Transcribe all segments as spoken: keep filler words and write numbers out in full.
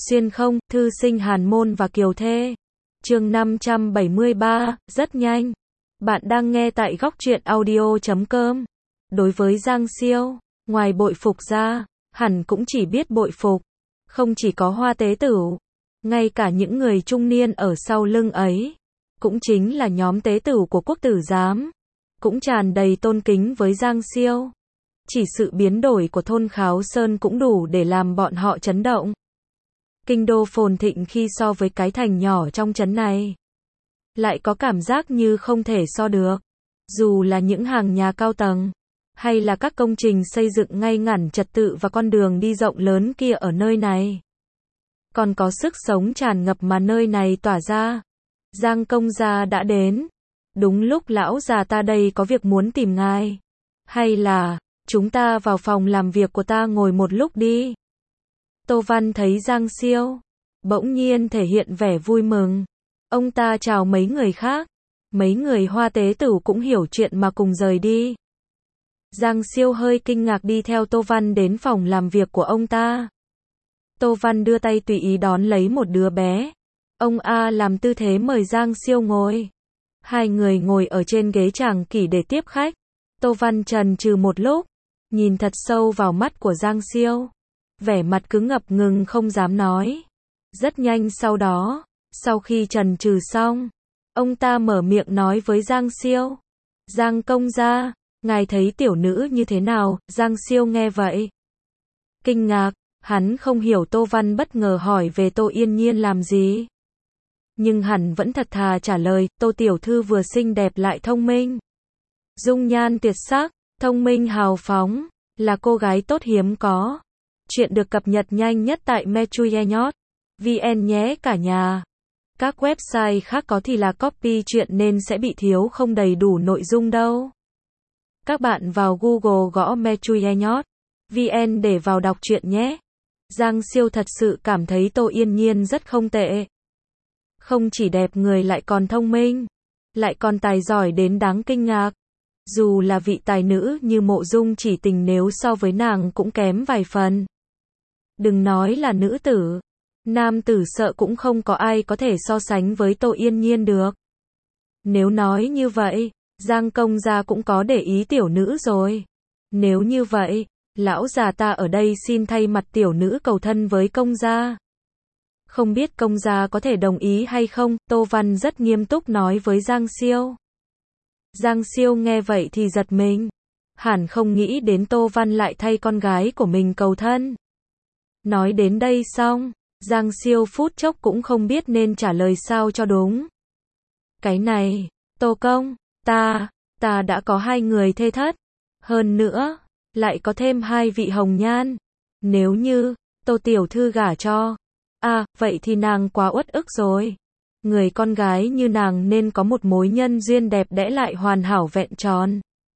Xuyên không, thư sinh Hàn Môn và Kiều Thê. Chương năm trăm bảy mươi ba, rất nhanh. Bạn đang nghe tại góc truyện audio chấm com. Đối với Giang Siêu, ngoài bội phục ra, hẳn cũng chỉ biết bội phục. Không chỉ có Hoa Tế Tửu, ngay cả những người trung niên ở sau lưng ấy, cũng chính là nhóm tế tửu của quốc tử giám, cũng tràn đầy tôn kính với Giang Siêu. Chỉ sự biến đổi của thôn Kháo Sơn cũng đủ để làm bọn họ chấn động. Kinh đô phồn thịnh khi so với cái thành nhỏ trong trấn này, lại có cảm giác như không thể so được. Dù là những hàng nhà cao tầng, hay là các công trình xây dựng ngay ngắn trật tự và con đường đi rộng lớn kia ở nơi này, còn có sức sống tràn ngập mà nơi này tỏa ra. Giang công gia đã đến. Đúng lúc lão già ta đây có việc muốn tìm ngài. Hay là, chúng ta vào phòng làm việc của ta ngồi một lúc đi. Tô Văn thấy Giang Siêu, bỗng nhiên thể hiện vẻ vui mừng. Ông ta chào mấy người khác. Mấy người Hoa Tế Tửu cũng hiểu chuyện mà cùng rời đi. Giang Siêu hơi kinh ngạc đi theo Tô Văn đến phòng làm việc của ông ta. Tô Văn đưa tay tùy ý đón lấy một đứa bé. Ông A làm tư thế mời Giang Siêu ngồi. Hai người ngồi ở trên ghế tràng kỷ để tiếp khách. Tô Văn chần chừ một lúc, nhìn thật sâu vào mắt của Giang Siêu. Vẻ mặt cứ ngập ngừng không dám nói. Rất nhanh sau đó, sau khi chần chừ xong, ông ta mở miệng nói với Giang Siêu. Giang công gia, ngài thấy tiểu nữ như thế nào? Giang Siêu nghe vậy, kinh ngạc, hắn không hiểu Tô Văn bất ngờ hỏi về Tô Yên Nhiên làm gì. Nhưng hắn vẫn thật thà trả lời, Tô tiểu thư vừa xinh đẹp lại thông minh. Dung nhan tuyệt sắc, thông minh hào phóng, là cô gái tốt hiếm có. Chuyện được cập nhật nhanh nhất tại metruyenot chấm vn nhé cả nhà. Các website khác có thì là copy chuyện nên sẽ bị thiếu không đầy đủ nội dung đâu. Các bạn vào Google gõ metruyenot chấm vn để vào đọc chuyện nhé. Giang Siêu thật sự cảm thấy Tô Yên Nhiên rất không tệ. Không chỉ đẹp người lại còn thông minh, lại còn tài giỏi đến đáng kinh ngạc. Dù là vị tài nữ như Mộ Dung Chỉ Tình nếu so với nàng cũng kém vài phần. Đừng nói là nữ tử, nam tử sợ cũng không có ai có thể so sánh với Tô Yên Nhiên được. Nếu nói như vậy, Giang công gia cũng có để ý tiểu nữ rồi. Nếu như vậy, lão già ta ở đây xin thay mặt tiểu nữ cầu thân với công gia. Không biết công gia có thể đồng ý hay không? Tô Văn rất nghiêm túc nói với Giang Siêu. Giang Siêu nghe vậy thì giật mình. Hẳn không nghĩ đến Tô Văn lại thay con gái của mình cầu thân. Nói đến đây xong, Giang Siêu phút chốc cũng không biết nên trả lời sao cho đúng. Cái này, Tô công, ta, ta đã có hai người thê thất. Hơn nữa, lại có thêm hai vị hồng nhan. Nếu như, Tô tiểu thư gả cho, à, vậy thì nàng quá uất ức rồi. Người con gái như nàng nên có một mối nhân duyên đẹp đẽ lại hoàn hảo vẹn tròn.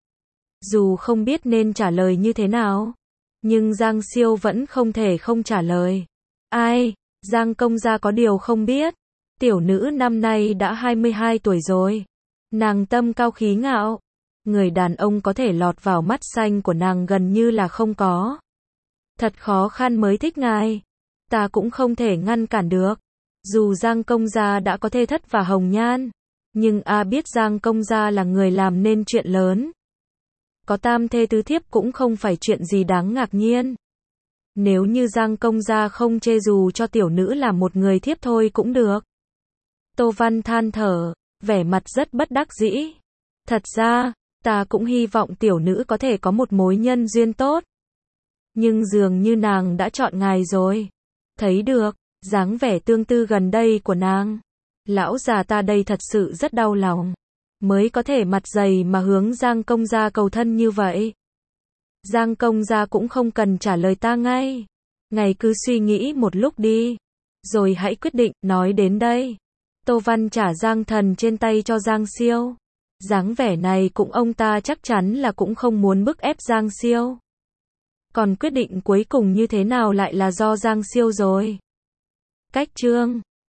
Dù không biết nên trả lời như thế nào, nhưng Giang Siêu vẫn không thể không trả lời. Ai, Giang công gia có điều không biết, tiểu nữ năm nay đã hai mươi hai tuổi rồi. Nàng tâm cao khí ngạo, người đàn ông có thể lọt vào mắt xanh của nàng gần như là không có. Thật khó khăn mới thích ngài. Ta cũng không thể ngăn cản được. Dù Giang công gia đã có thê thất và hồng nhan, nhưng a biết Giang công gia là người làm nên chuyện lớn. Có tam thê tứ thiếp cũng không phải chuyện gì đáng ngạc nhiên. Nếu như Giang công gia không chê dù cho tiểu nữ là một người thiếp thôi cũng được. Tô Văn than thở, vẻ mặt rất bất đắc dĩ. Thật ra, ta cũng hy vọng tiểu nữ có thể có một mối nhân duyên tốt. Nhưng dường như nàng đã chọn ngài rồi. Thấy được dáng vẻ tương tư gần đây của nàng, lão già ta đây thật sự rất đau lòng, mới có thể mặt dày mà hướng Giang công gia cầu thân như vậy. Giang công gia cũng không cần trả lời ta ngay, ngài cứ suy nghĩ một lúc đi, rồi hãy quyết định. Nói đến đây, Tô Văn trả Giang thần trên tay cho Giang Siêu. Dáng vẻ này cũng ông ta chắc chắn là cũng không muốn bức ép Giang Siêu. Còn quyết định cuối cùng như thế nào lại là do Giang Siêu rồi. Cách chương